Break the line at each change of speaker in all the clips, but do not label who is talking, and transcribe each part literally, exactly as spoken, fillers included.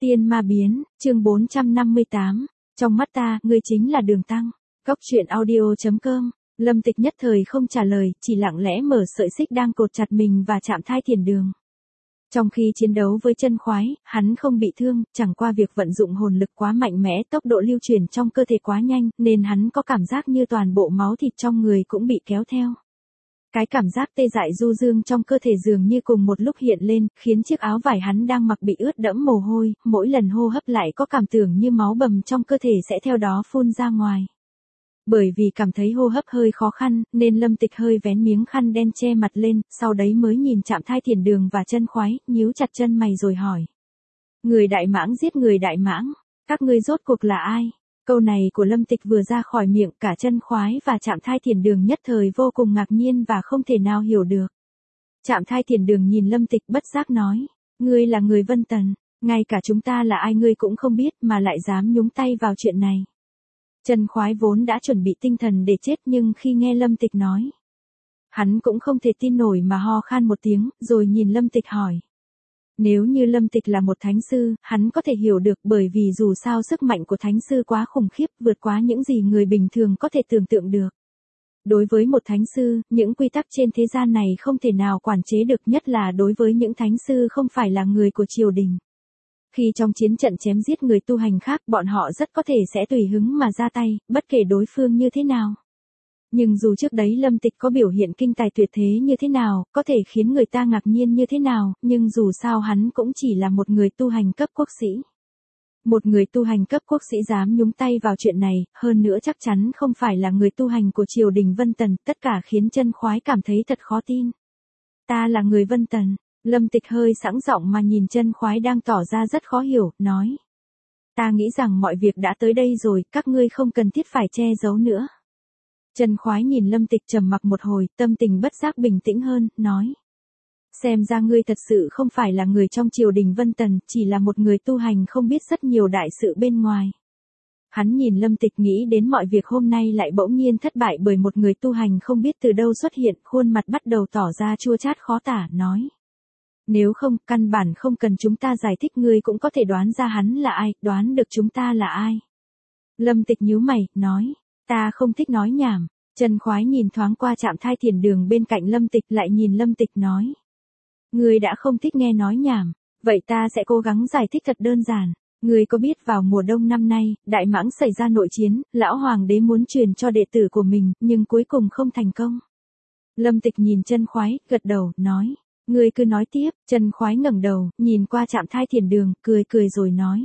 Tiên ma biến, chương bốn trăm năm mươi tám. Trong mắt ta, ngươi chính là Đường Tăng. Cốc truyện audio chấm com. Lâm Tịch nhất thời không trả lời, chỉ lặng lẽ mở sợi xích đang cột chặt mình và chạm thai thiền đường. Trong khi chiến đấu với chân khoái, hắn không bị thương, chẳng qua việc vận dụng hồn lực quá mạnh mẽ, tốc độ lưu chuyển trong cơ thể quá nhanh, nên hắn có cảm giác như toàn bộ máu thịt trong người cũng bị kéo theo. Cái cảm giác tê dại du dương trong cơ thể dường như cùng một lúc hiện lên, khiến chiếc áo vải hắn đang mặc bị ướt đẫm mồ hôi, mỗi lần hô hấp lại có cảm tưởng như máu bầm trong cơ thể sẽ theo đó phun ra ngoài. Bởi vì cảm thấy hô hấp hơi khó khăn, nên Lâm Tịch hơi vén miếng khăn đen che mặt lên, sau đấy mới nhìn chạm thai thiền đường và chân khoái, nhíu chặt chân mày rồi hỏi. Người Đại Mãng giết người Đại Mãng, các ngươi rốt cuộc là ai? Câu này của Lâm Tịch vừa ra khỏi miệng, cả chân khoái và chạm thai thiền đường nhất thời vô cùng ngạc nhiên và không thể nào hiểu được. Chạm thai thiền đường nhìn Lâm Tịch bất giác nói, ngươi là người Vân Tần, ngay cả chúng ta là ai ngươi cũng không biết mà lại dám nhúng tay vào chuyện này. Chân khoái vốn đã chuẩn bị tinh thần để chết nhưng khi nghe Lâm Tịch nói, hắn cũng không thể tin nổi mà ho khan một tiếng, rồi nhìn Lâm Tịch hỏi. Nếu như Lâm Tịch là một thánh sư, hắn có thể hiểu được bởi vì dù sao sức mạnh của thánh sư quá khủng khiếp, vượt quá những gì người bình thường có thể tưởng tượng được. Đối với một thánh sư, những quy tắc trên thế gian này không thể nào quản chế được, nhất là đối với những thánh sư không phải là người của triều đình. Khi trong chiến trận chém giết người tu hành khác, bọn họ rất có thể sẽ tùy hứng mà ra tay, bất kể đối phương như thế nào. Nhưng dù trước đấy Lâm Tịch có biểu hiện kinh tài tuyệt thế như thế nào, có thể khiến người ta ngạc nhiên như thế nào, nhưng dù sao hắn cũng chỉ là một người tu hành cấp quốc sĩ. Một người tu hành cấp quốc sĩ dám nhúng tay vào chuyện này, hơn nữa chắc chắn không phải là người tu hành của triều đình Vân Tần, tất cả khiến chân khoái cảm thấy thật khó tin. Ta là người Vân Tần. Lâm Tịch hơi sẵn giọng mà nhìn chân khoái đang tỏ ra rất khó hiểu, nói. Ta nghĩ rằng mọi việc đã tới đây rồi, các ngươi không cần thiết phải che giấu nữa. Chân khoái nhìn Lâm Tịch trầm mặc một hồi, tâm tình bất giác bình tĩnh hơn, nói. Xem ra ngươi thật sự không phải là người trong triều đình Vân Tần, chỉ là một người tu hành không biết rất nhiều đại sự bên ngoài. Hắn nhìn Lâm Tịch nghĩ đến mọi việc hôm nay lại bỗng nhiên thất bại bởi một người tu hành không biết từ đâu xuất hiện, khuôn mặt bắt đầu tỏ ra chua chát khó tả, nói. Nếu không, căn bản không cần chúng ta giải thích, ngươi cũng có thể đoán ra hắn là ai, đoán được chúng ta là ai. Lâm Tịch nhíu mày, nói, ta không thích nói nhảm. Chân khoái nhìn thoáng qua chạm thai thiền đường bên cạnh Lâm Tịch lại nhìn Lâm Tịch nói. Ngươi đã không thích nghe nói nhảm, vậy ta sẽ cố gắng giải thích thật đơn giản. Ngươi có biết vào mùa đông năm nay, Đại Mãng xảy ra nội chiến, lão hoàng đế muốn truyền cho đệ tử của mình, nhưng cuối cùng không thành công. Lâm Tịch nhìn chân khoái, gật đầu, nói. Ngươi cứ nói tiếp. Chân khoái ngẩng đầu, nhìn qua chạm thai thiền đường, cười cười rồi nói.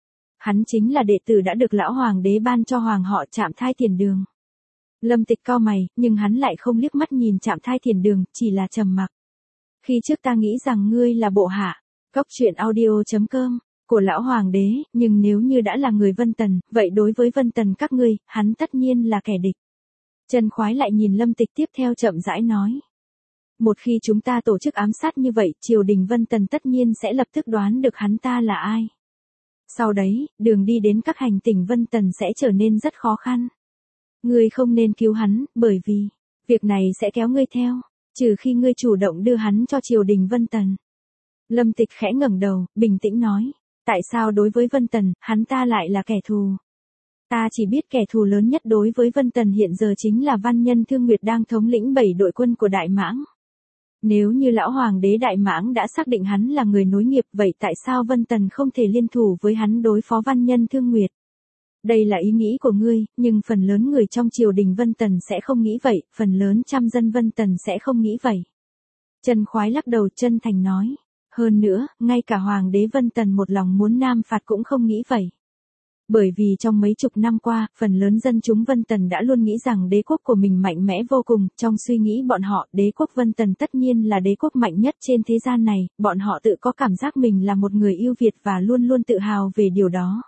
Hắn chính là đệ tử đã được lão hoàng đế ban cho hoàng họ chạm thai thiền đường. Lâm Tịch cau mày, nhưng hắn lại không liếc mắt nhìn chạm thai thiền đường, chỉ là trầm mặc. Khi trước ta nghĩ rằng ngươi là bộ hạ, cốc truyện audio chấm com, của lão hoàng đế, nhưng nếu như đã là người Vân Tần, vậy đối với Vân Tần các ngươi, hắn tất nhiên là kẻ địch. Chân khoái lại nhìn Lâm Tịch tiếp theo chậm rãi nói. Một khi chúng ta tổ chức ám sát như vậy, triều đình Vân Tần tất nhiên sẽ lập tức đoán được hắn ta là ai. Sau đấy, đường đi đến các hành tỉnh Vân Tần sẽ trở nên rất khó khăn. Ngươi không nên cứu hắn, bởi vì, việc này sẽ kéo ngươi theo, trừ khi ngươi chủ động đưa hắn cho triều đình Vân Tần. Lâm Tịch khẽ ngẩng đầu, bình tĩnh nói, tại sao đối với Vân Tần, hắn ta lại là kẻ thù? Ta chỉ biết kẻ thù lớn nhất đối với Vân Tần hiện giờ chính là Văn Nhân Thương Nguyệt đang thống lĩnh bảy đội quân của Đại Mãng. Nếu như lão hoàng đế Đại Mãng đã xác định hắn là người nối nghiệp, vậy tại sao Vân Tần không thể liên thủ với hắn đối phó Văn Nhân Thương Nguyệt? Đây là ý nghĩ của ngươi, nhưng phần lớn người trong triều đình Vân Tần sẽ không nghĩ vậy, phần lớn trăm dân Vân Tần sẽ không nghĩ vậy. Chân khoái lắc đầu chân thành nói. Hơn nữa, ngay cả hoàng đế Vân Tần một lòng muốn nam phạt cũng không nghĩ vậy. Bởi vì trong mấy chục năm qua, phần lớn dân chúng Vân Tần đã luôn nghĩ rằng đế quốc của mình mạnh mẽ vô cùng, trong suy nghĩ bọn họ, đế quốc Vân Tần tất nhiên là đế quốc mạnh nhất trên thế gian này, bọn họ tự có cảm giác mình là một người ưu việt và luôn luôn tự hào về điều đó.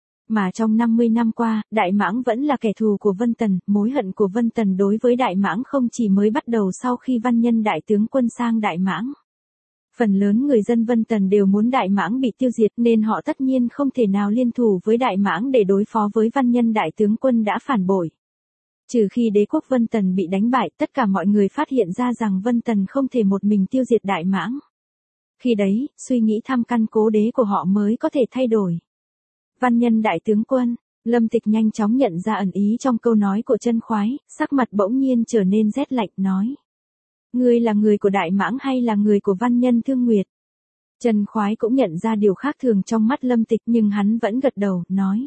Mà trong năm mươi năm qua, Đại Mãng vẫn là kẻ thù của Vân Tần, mối hận của Vân Tần đối với Đại Mãng không chỉ mới bắt đầu sau khi Văn Nhân đại tướng quân sang Đại Mãng. Phần lớn người dân Vân Tần đều muốn Đại Mãng bị tiêu diệt nên họ tất nhiên không thể nào liên thủ với Đại Mãng để đối phó với Văn Nhân đại tướng quân đã phản bội. Trừ khi đế quốc Vân Tần bị đánh bại, tất cả mọi người phát hiện ra rằng Vân Tần không thể một mình tiêu diệt Đại Mãng. Khi đấy, suy nghĩ thăm căn cố đế của họ mới có thể thay đổi. Văn nhân đại tướng quân, Lâm Tịch nhanh chóng nhận ra ẩn ý trong câu nói của Chân Khoái, sắc mặt bỗng nhiên trở nên rét lạnh nói. Ngươi là người của Đại Mãng hay là người của văn nhân Thương Nguyệt? Chân Khoái cũng nhận ra điều khác thường trong mắt Lâm Tịch nhưng hắn vẫn gật đầu, nói.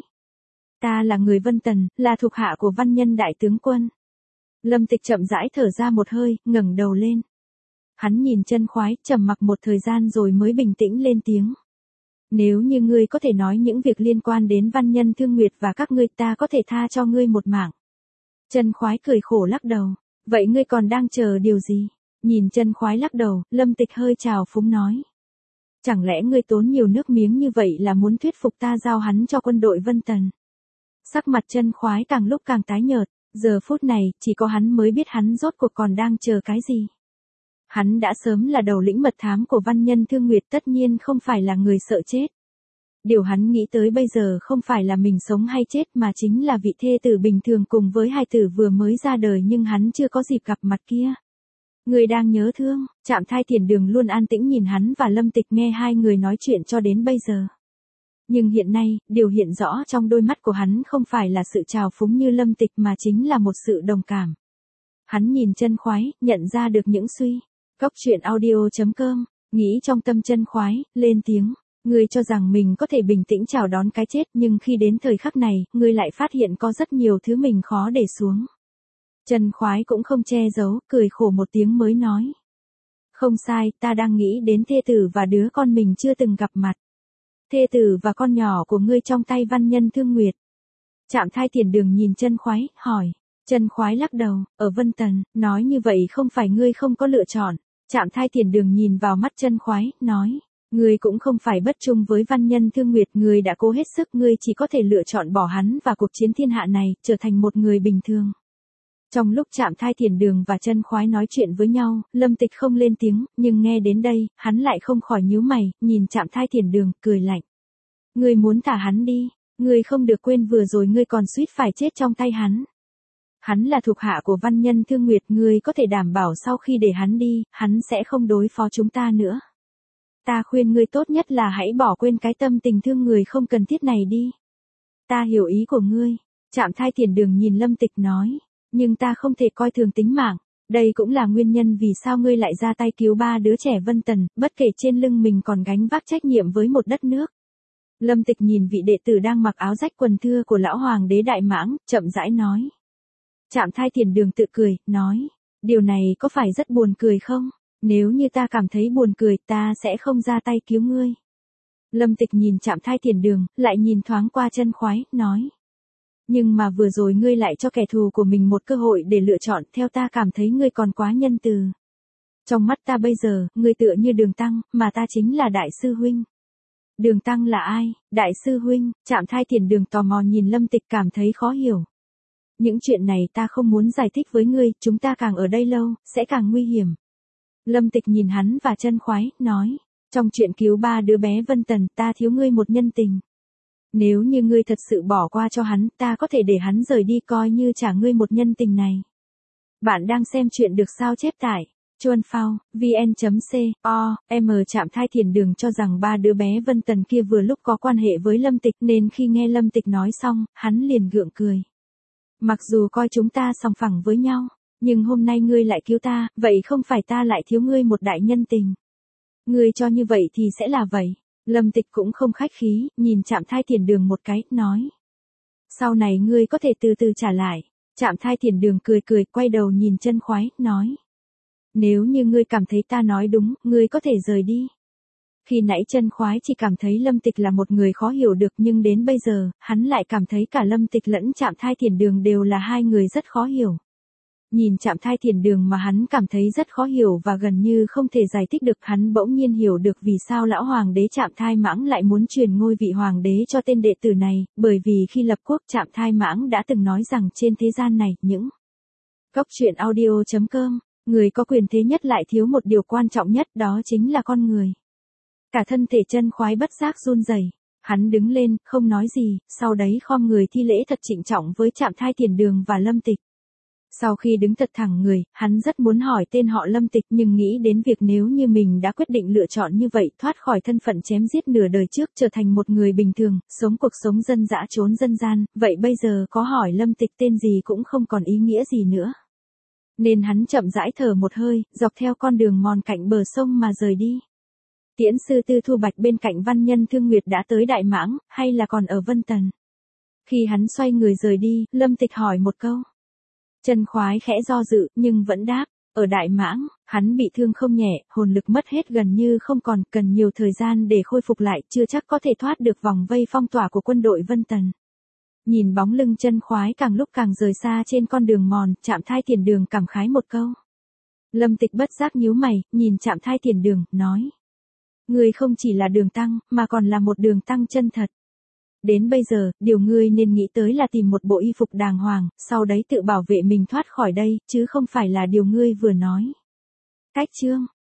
Ta là người Vân Tần, là thuộc hạ của văn nhân đại tướng quân. Lâm Tịch chậm rãi thở ra một hơi, ngẩng đầu lên. Hắn nhìn Chân Khoái, trầm mặc một thời gian rồi mới bình tĩnh lên tiếng. Nếu như ngươi có thể nói những việc liên quan đến văn nhân Thương Nguyệt và các ngươi, ta có thể tha cho ngươi một mạng. Chân Khoái cười khổ lắc đầu. Vậy ngươi còn đang chờ điều gì? Nhìn Chân Khoái lắc đầu, Lâm Tịch hơi trào phúng nói. Chẳng lẽ ngươi tốn nhiều nước miếng như vậy là muốn thuyết phục ta giao hắn cho quân đội Vân Tần? Sắc mặt Chân Khoái càng lúc càng tái nhợt, giờ phút này, chỉ có hắn mới biết hắn rốt cuộc còn đang chờ cái gì. Hắn đã sớm là đầu lĩnh mật thám của văn nhân Thương Nguyệt, tất nhiên không phải là người sợ chết. Điều hắn nghĩ tới bây giờ không phải là mình sống hay chết mà chính là vị thê tử bình thường cùng với hài tử vừa mới ra đời nhưng hắn chưa có dịp gặp mặt kia. Người đang nhớ thương, Trạm Thai Tiền Đường luôn an tĩnh nhìn hắn và Lâm Tịch nghe hai người nói chuyện cho đến bây giờ. Nhưng hiện nay, điều hiện rõ trong đôi mắt của hắn không phải là sự trào phúng như Lâm Tịch mà chính là một sự đồng cảm. Hắn nhìn Chân Khoái, nhận ra được những suy. Cốc truyện audio chấm com, nghĩ trong tâm Chân Khoái, lên tiếng. Ngươi cho rằng mình có thể bình tĩnh chào đón cái chết nhưng khi đến thời khắc này, ngươi lại phát hiện có rất nhiều thứ mình khó để xuống. Chân Khoái cũng không che giấu, cười khổ một tiếng mới nói. Không sai, ta đang nghĩ đến thê tử và đứa con mình chưa từng gặp mặt. Thê tử và con nhỏ của ngươi trong tay văn nhân Thương Nguyệt. Trạm Thai Tiền Đường nhìn Chân Khoái, hỏi. Chân Khoái lắc đầu, ở Vân Tần, nói như vậy không phải ngươi không có lựa chọn. Trạm Thai Tiền Đường nhìn vào mắt Chân Khoái, nói. Ngươi cũng không phải bất trung với văn nhân Thương Nguyệt, ngươi đã cố hết sức, ngươi chỉ có thể lựa chọn bỏ hắn và cuộc chiến thiên hạ này, trở thành một người bình thường. Trong lúc Trạm Thai Tiền Đường và Chân Khoái nói chuyện với nhau, Lâm Tịch không lên tiếng, nhưng nghe đến đây, hắn lại không khỏi nhíu mày, nhìn Trạm Thai Tiền Đường, cười lạnh. Ngươi muốn thả hắn đi, ngươi không được quên vừa rồi ngươi còn suýt phải chết trong tay hắn. Hắn là thuộc hạ của văn nhân Thương Nguyệt, ngươi có thể đảm bảo sau khi để hắn đi, hắn sẽ không đối phó chúng ta nữa. Ta khuyên ngươi tốt nhất là hãy bỏ quên cái tâm tình thương người không cần thiết này đi. Ta hiểu ý của ngươi. Trạm Thai Tiền Đường nhìn Lâm Tịch nói. Nhưng ta không thể coi thường tính mạng. Đây cũng là nguyên nhân vì sao ngươi lại ra tay cứu ba đứa trẻ Vân Tần, bất kể trên lưng mình còn gánh vác trách nhiệm với một đất nước. Lâm Tịch nhìn vị đệ tử đang mặc áo rách quần thưa của lão hoàng đế Đại Mãng, chậm rãi nói. Trạm Thai Tiền Đường tự cười, nói. Điều này có phải rất buồn cười không? Nếu như ta cảm thấy buồn cười, ta sẽ không ra tay cứu ngươi. Lâm Tịch nhìn Trạm Thai Tiền Đường, lại nhìn thoáng qua Chân Khoái, nói. Nhưng mà vừa rồi ngươi lại cho kẻ thù của mình một cơ hội để lựa chọn, theo ta cảm thấy ngươi còn quá nhân từ. Trong mắt ta bây giờ, ngươi tựa như Đường Tăng, mà ta chính là Đại sư huynh. Đường Tăng là ai? Đại sư huynh? Trạm Thai Tiền Đường tò mò nhìn Lâm Tịch, cảm thấy khó hiểu. Những chuyện này ta không muốn giải thích với ngươi, chúng ta càng ở đây lâu, sẽ càng nguy hiểm. Lâm Tịch nhìn hắn và Chân Khoái, nói. Trong chuyện cứu ba đứa bé Vân Tần, ta thiếu ngươi một nhân tình. Nếu như ngươi thật sự bỏ qua cho hắn, ta có thể để hắn rời đi coi như trả ngươi một nhân tình này. Bạn đang xem chuyện được sao chép tại chuan phao, vn.co, m Trạm Thai Tiền Đường cho rằng ba đứa bé Vân Tần kia vừa lúc có quan hệ với Lâm Tịch nên khi nghe Lâm Tịch nói xong, hắn liền gượng cười. Mặc dù coi chúng ta song phẳng với nhau. Nhưng hôm nay ngươi lại cứu ta, vậy không phải ta lại thiếu ngươi một đại nhân tình. Ngươi cho như vậy thì sẽ là vậy. Lâm Tịch cũng không khách khí, nhìn Trạm Thai Tiền Đường một cái, nói. Sau này ngươi có thể từ từ trả lại. Trạm Thai Tiền Đường cười cười, quay đầu nhìn Chân Khoái, nói. Nếu như ngươi cảm thấy ta nói đúng, ngươi có thể rời đi. Khi nãy Chân Khoái chỉ cảm thấy Lâm Tịch là một người khó hiểu được nhưng đến bây giờ, hắn lại cảm thấy cả Lâm Tịch lẫn Trạm Thai Tiền Đường đều là hai người rất khó hiểu. Nhìn Trạm Thai Tiền Đường mà hắn cảm thấy rất khó hiểu và gần như không thể giải thích được, hắn bỗng nhiên hiểu được vì sao lão hoàng đế Trạm Thai Mãng lại muốn truyền ngôi vị hoàng đế cho tên đệ tử này, bởi vì khi lập quốc Trạm Thai Mãng đã từng nói rằng trên thế gian này, những Cốc truyện audio chấm com, người có quyền thế nhất lại thiếu một điều quan trọng nhất, đó chính là con người. Cả thân thể Chân Khoái bất giác run rẩy. Hắn đứng lên, không nói gì, sau đấy khom người thi lễ thật trịnh trọng với Trạm Thai Tiền Đường và Lâm Tịch. Sau khi đứng thật thẳng người, hắn rất muốn hỏi tên họ Lâm Tịch nhưng nghĩ đến việc nếu như mình đã quyết định lựa chọn như vậy thoát khỏi thân phận chém giết nửa đời trước trở thành một người bình thường, sống cuộc sống dân dã trốn dân gian, vậy bây giờ có hỏi Lâm Tịch tên gì cũng không còn ý nghĩa gì nữa. Nên hắn chậm rãi thở một hơi, dọc theo con đường mòn cạnh bờ sông mà rời đi. Tiễn sư Tư Thu Bạch bên cạnh văn nhân Thương Nguyệt đã tới Đại Mãng, hay là còn ở Vân Tần? Khi hắn xoay người rời đi, Lâm Tịch hỏi một câu. Trần Khoái khẽ do dự, nhưng vẫn đáp, ở Đại Mãng, hắn bị thương không nhẹ, hồn lực mất hết gần như không còn, cần nhiều thời gian để khôi phục lại, chưa chắc có thể thoát được vòng vây phong tỏa của quân đội Vân Tần. Nhìn bóng lưng Trần Khoái càng lúc càng rời xa trên con đường mòn, Trạm Thai Tiền Đường cảm khái một câu. Lâm Tịch bất giác nhíu mày, nhìn Trạm Thai Tiền Đường, nói. Ngươi không chỉ là đường tăng, mà còn là một đường tăng chân thật. Đến bây giờ, điều ngươi nên nghĩ tới là tìm một bộ y phục đàng hoàng, sau đấy tự bảo vệ mình thoát khỏi đây, chứ không phải là điều ngươi vừa nói. Cách chương